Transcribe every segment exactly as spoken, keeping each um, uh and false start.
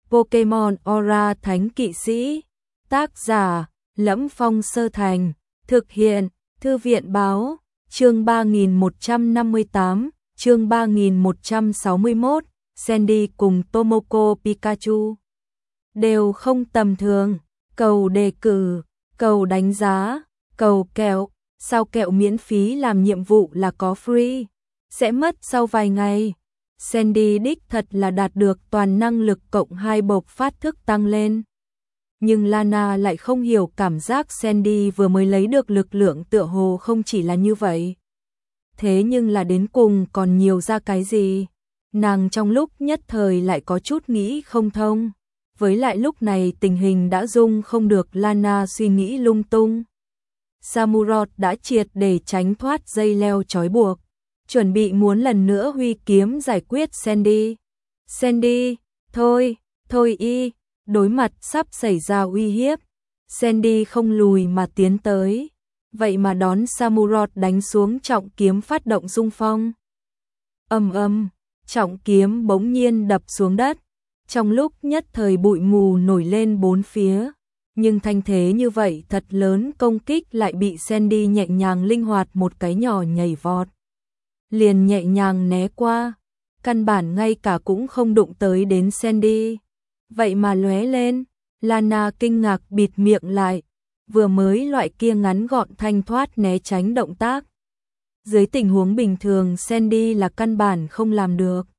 Pokemon Aura Thánh Kỵ Sĩ. Tác giả: Lẫm Phong Sơ Thành. Thực hiện: Thư viện báo. Chương ba nghìn một trăm năm mươi tám, chương ba nghìn một trăm sáu mươi mốt, Sandy cùng Tomoko Pikachu đều không tầm thường. Cầu đề cử, cầu đánh giá, cầu kẹo, sao kẹo miễn phí làm nhiệm vụ là có free, sẽ mất sau vài ngày. Sandy đích thật là đạt được toàn năng lực cộng hai bộc phát thức tăng lên. Nhưng Lana lại không hiểu cảm giác Sandy vừa mới lấy được lực lượng tựa hồ không chỉ là như vậy. Thế nhưng là đến cùng còn nhiều ra cái gì? Nàng trong lúc nhất thời lại có chút nghĩ không thông. Với lại lúc này tình hình đã dung không được Lana suy nghĩ lung tung. Samurott đã triệt để tránh thoát dây leo trói buộc, chuẩn bị muốn lần nữa huy kiếm giải quyết Sandy. Sandy, thôi, thôi y, đối mặt sắp xảy ra uy hiếp. Sandy không lùi mà tiến tới, vậy mà đón Samurott đánh xuống trọng kiếm phát động xung phong. Ầm ầm, trọng kiếm bỗng nhiên đập xuống đất. Trong lúc nhất thời bụi mù nổi lên bốn phía, nhưng thanh thế như vậy thật lớn công kích lại bị Sandy nhẹ nhàng linh hoạt một cái nhỏ nhảy vọt. Liền nhẹ nhàng né qua, căn bản ngay cả cũng không đụng tới đến Sandy. Vậy mà lóe lên, Lana kinh ngạc bịt miệng lại, vừa mới loại kia ngắn gọn thanh thoát né tránh động tác. Dưới tình huống bình thường Sandy là căn bản không làm được.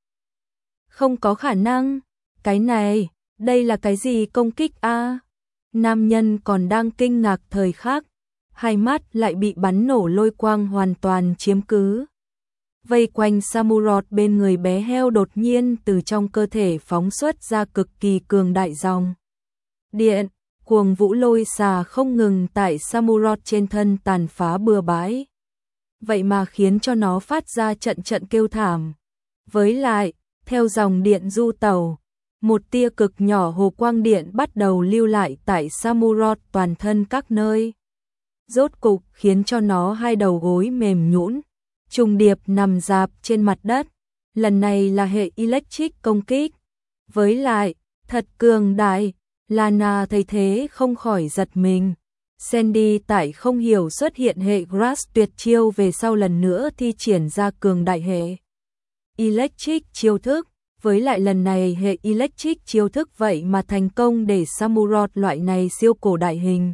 Không có khả năng. Cái này, đây là cái gì công kích a? Nam nhân còn đang kinh ngạc thời khắc, hai mắt lại bị bắn nổ lôi quang hoàn toàn chiếm cứ. Vây quanh Samurott bên người bé heo đột nhiên từ trong cơ thể phóng xuất ra cực kỳ cường đại dòng điện, cuồng vũ lôi xà không ngừng tại Samurott trên thân tàn phá bừa bãi. Vậy mà khiến cho nó phát ra trận trận kêu thảm. Với lại, theo dòng điện du tẩu, một tia cực nhỏ hồ quang điện bắt đầu lưu lại tại Samurott toàn thân các nơi. Rốt cục khiến cho nó hai đầu gối mềm nhũn, trùng điệp nằm rạp trên mặt đất. Lần này là hệ electric công kích. Với lại, thật cường đại, Lana thấy thế không khỏi giật mình. Sandy tại không hiểu xuất hiện hệ Grass tuyệt chiêu về sau lần nữa thi triển ra cường đại hệ electric chiêu thức. Với lại lần này hệ electric chiêu thức vậy mà thành công để Samurott loại này siêu cổ đại hình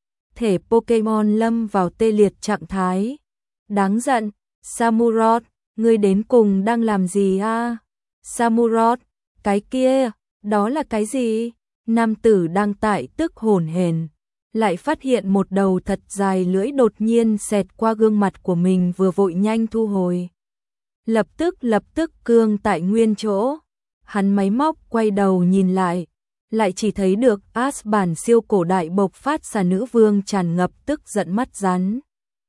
thể Pokemon lâm vào tê liệt trạng thái. Đáng giận, Samurott, ngươi đến cùng đang làm gì a? Samurott, cái kia, đó là cái gì? Nam tử đang tại tức hổn hển, lại phát hiện một đầu thật dài lưỡi đột nhiên xẹt qua gương mặt của mình vừa vội nhanh thu hồi. Lập tức lập tức cương tại nguyên chỗ, hắn máy móc quay đầu nhìn lại, lại chỉ thấy được Ash bản siêu cổ đại bộc phát xà nữ vương tràn ngập tức giận mắt rắn.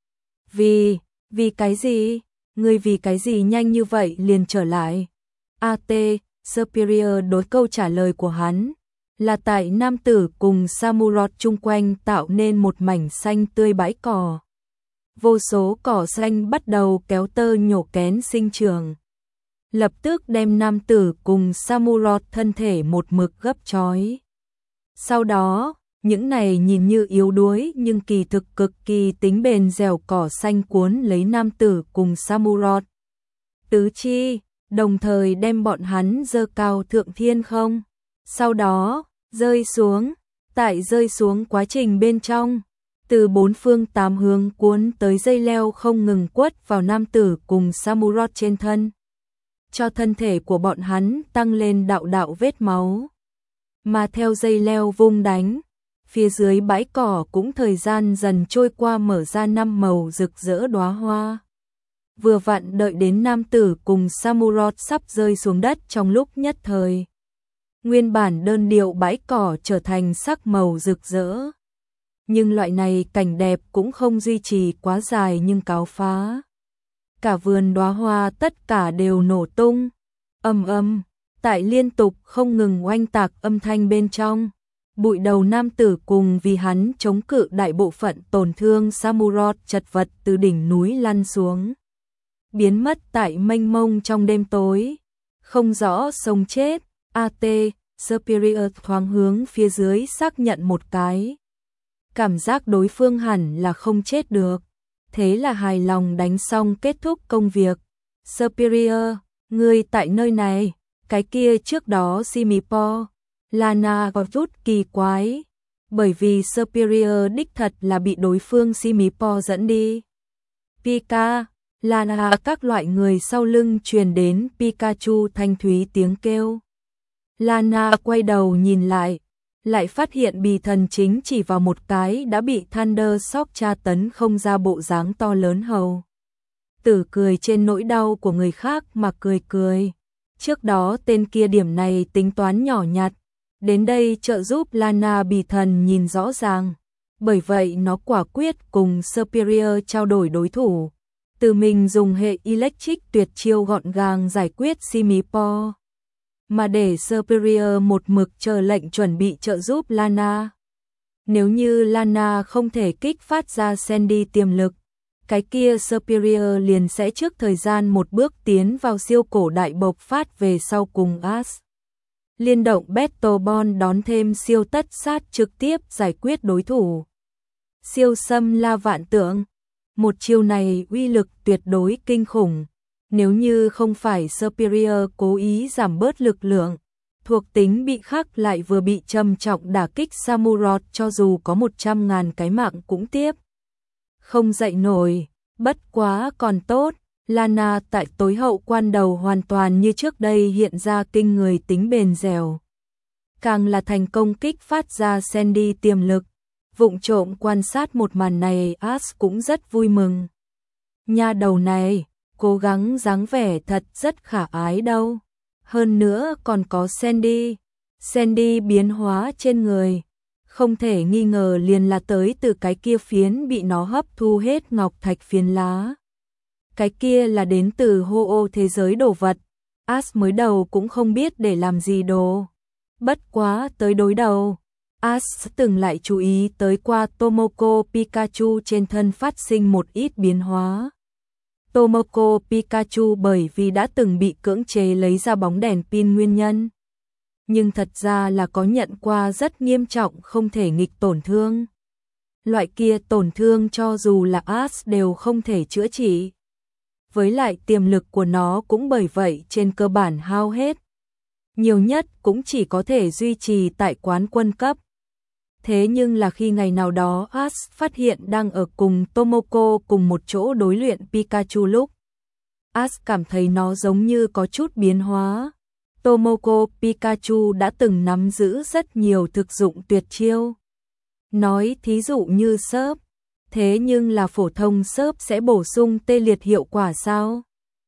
Vì, vì cái gì? Ngươi vì cái gì nhanh như vậy liền trở lại? a tê, Superior đối câu trả lời của hắn, là tại nam tử cùng Samurott chung quanh tạo nên một mảnh xanh tươi bãi cỏ. Vô số cỏ xanh bắt đầu kéo tơ nhổ kén sinh trưởng. Lập tức đem nam tử cùng Samurott thân thể một mực gấp chói. Sau đó, những này nhìn như yếu đuối nhưng kỳ thực cực kỳ tính bền dẻo cỏ xanh cuốn lấy nam tử cùng Samurott tứ chi, đồng thời đem bọn hắn giơ cao thượng thiên không. Sau đó, rơi xuống, tại rơi xuống quá trình bên trong, từ bốn phương tám hướng cuốn tới dây leo không ngừng quất vào nam tử cùng Samurott trên thân, cho thân thể của bọn hắn tăng lên đạo đạo vết máu. Mà theo dây leo vung đánh, phía dưới bãi cỏ cũng thời gian dần trôi qua mở ra năm màu rực rỡ đóa hoa. Vừa vặn đợi đến nam tử cùng Samurott sắp rơi xuống đất trong lúc nhất thời. Nguyên bản đơn điệu bãi cỏ trở thành sắc màu rực rỡ. Nhưng loại này cảnh đẹp cũng không duy trì quá dài nhưng cáo phá. Cả vườn đóa hoa tất cả đều nổ tung. Ầm ầm, tại liên tục không ngừng oanh tạc âm thanh bên trong, bụi đầu nam tử cùng vì hắn chống cự đại bộ phận tổn thương Samurott chật vật từ đỉnh núi lăn xuống, biến mất tại mênh mông trong đêm tối, không rõ sống chết. a tê, Superior thoáng hướng phía dưới xác nhận một cái. Cảm giác đối phương hẳn là không chết được. Thế là hài lòng đánh xong kết thúc công việc. Superior, ngươi tại nơi này, cái kia trước đó Simipo, Lana có chút kỳ quái. Bởi vì Superior đích thật là bị đối phương Simipo dẫn đi. Pika, Lana các loại người sau lưng truyền đến Pikachu thanh thúy tiếng kêu. Lana quay đầu nhìn lại, lại phát hiện bì thần chính chỉ vào một cái đã bị Thunder Shock tra tấn không ra bộ dáng to lớn hầu. Tử cười trên nỗi đau của người khác mà cười cười. Trước đó tên kia điểm này tính toán nhỏ nhặt, đến đây trợ giúp Lana bì thần nhìn rõ ràng. Bởi vậy nó quả quyết cùng Superior trao đổi đối thủ. Từ mình dùng hệ Electric tuyệt chiêu gọn gàng giải quyết Simipo. Mà để Superior một mực chờ lệnh chuẩn bị trợ giúp Lana. Nếu như Lana không thể kích phát ra Sandy tiềm lực, cái kia Superior liền sẽ trước thời gian một bước tiến vào siêu cổ đại bộc phát về sau cùng Ash. Liên động Battle Bond đón thêm siêu tất sát trực tiếp giải quyết đối thủ. Siêu xâm la vạn tượng. Một chiêu này uy lực tuyệt đối kinh khủng. Nếu như không phải Superior cố ý giảm bớt lực lượng, thuộc tính bị khắc lại vừa bị trầm trọng đả kích Samurott cho dù có một trăm ngàn cái mạng cũng tiếp không dậy nổi. Bất quá còn tốt, Lana tại tối hậu quan đầu hoàn toàn như trước đây hiện ra kinh người tính bền dẻo. Càng là thành công kích phát ra Sandy tiềm lực. Vụng trộm quan sát một màn này, Ash cũng rất vui mừng. Nha đầu này, cố gắng dáng vẻ thật rất khả ái đâu. Hơn nữa còn có Sandy. Sandy biến hóa trên người. Không thể nghi ngờ liền là tới từ cái kia phiến bị nó hấp thu hết ngọc thạch phiến lá. Cái kia là đến từ hô ô thế giới đồ vật. Ash mới đầu cũng không biết để làm gì đồ. Bất quá tới đối đầu. Ash từng lại chú ý tới qua Tomoko Pikachu trên thân phát sinh một ít biến hóa. Tomoko Pikachu bởi vì đã từng bị cưỡng chế lấy ra bóng đèn pin nguyên nhân. Nhưng thật ra là có nhận qua rất nghiêm trọng không thể nghịch tổn thương. Loại kia tổn thương cho dù là Ash đều không thể chữa trị. Với lại tiềm lực của nó cũng bởi vậy trên cơ bản hao hết. Nhiều nhất cũng chỉ có thể duy trì tại quán quân cấp. Thế nhưng là khi ngày nào đó Ash phát hiện đang ở cùng Tomoko cùng một chỗ đối luyện Pikachu lúc. Ash cảm thấy nó giống như có chút biến hóa. Tomoko Pikachu đã từng nắm giữ rất nhiều thực dụng tuyệt chiêu. Nói thí dụ như sớp. Thế nhưng là phổ thông sớp sẽ bổ sung tê liệt hiệu quả sao?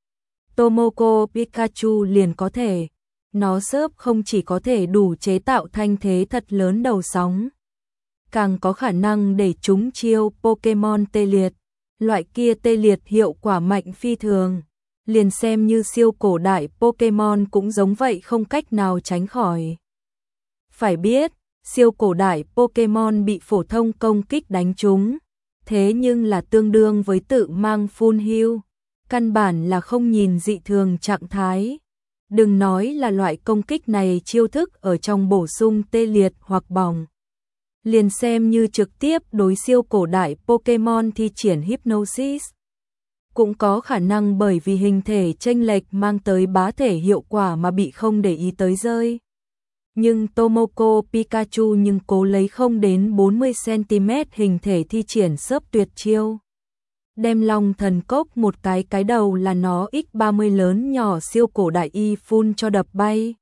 Tomoko Pikachu liền có thể. Nó sớp không chỉ có thể đủ chế tạo thanh thế thật lớn đầu sóng, càng có khả năng để chúng chiêu Pokemon tê liệt. Loại kia tê liệt hiệu quả mạnh phi thường. Liền xem như siêu cổ đại Pokemon cũng giống vậy không cách nào tránh khỏi. Phải biết, siêu cổ đại Pokemon bị phổ thông công kích đánh trúng. Thế nhưng là tương đương với tự mang full heal. Căn bản là không nhìn dị thường trạng thái. Đừng nói là loại công kích này chiêu thức ở trong bổ sung tê liệt hoặc bỏng. Liền xem như trực tiếp đối siêu cổ đại Pokemon thi triển Hypnosis. Cũng có khả năng bởi vì hình thể chênh lệch mang tới bá thể hiệu quả mà bị không để ý tới rơi. Nhưng Tomoko Pikachu nhưng cố lấy không đến bốn mươi xăng-ti-mét hình thể thi triển sớp tuyệt chiêu. Đem Long Thần Cốc một cái cái đầu là nó x ba mươi lớn nhỏ siêu cổ đại y phun cho đập bay.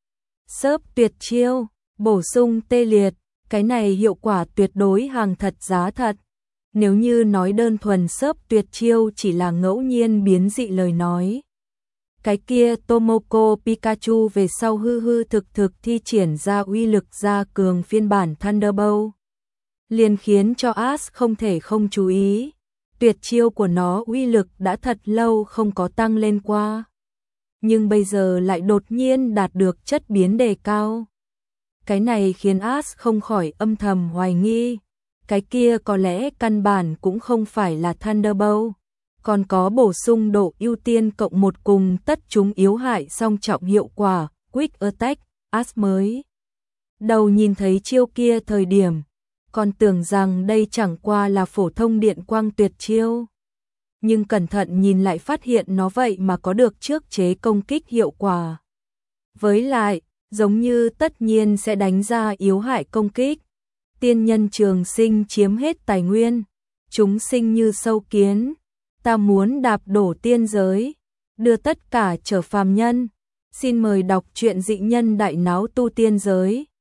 Sớp tuyệt chiêu, bổ sung tê liệt, cái này hiệu quả tuyệt đối hàng thật giá thật. Nếu như nói đơn thuần sớp tuyệt chiêu chỉ là ngẫu nhiên biến dị lời nói. Cái kia Tomoko Pikachu về sau hư hư thực thực thi triển ra uy lực gia cường phiên bản Thunderbolt. Liền khiến cho Ash không thể không chú ý. Tuyệt chiêu của nó uy lực đã thật lâu không có tăng lên qua. Nhưng bây giờ lại đột nhiên đạt được chất biến đề cao. Cái này khiến Ash không khỏi âm thầm hoài nghi. Cái kia có lẽ căn bản cũng không phải là Thunderbolt. Còn có bổ sung độ ưu tiên cộng một cùng tất chúng yếu hại song trọng hiệu quả, Quick Attack, As mới đầu nhìn thấy chiêu kia thời điểm, còn tưởng rằng đây chẳng qua là phổ thông điện quang tuyệt chiêu. Nhưng cẩn thận nhìn lại phát hiện nó vậy mà có được trước chế công kích hiệu quả. Với lại, giống như tất nhiên sẽ đánh ra yếu hại công kích. Tiên nhân trường sinh chiếm hết tài nguyên, chúng sinh như sâu kiến, ta muốn đạp đổ tiên giới, đưa tất cả trở phàm nhân. Xin mời đọc truyện Dị Nhân Đại Náo Tu Tiên Giới,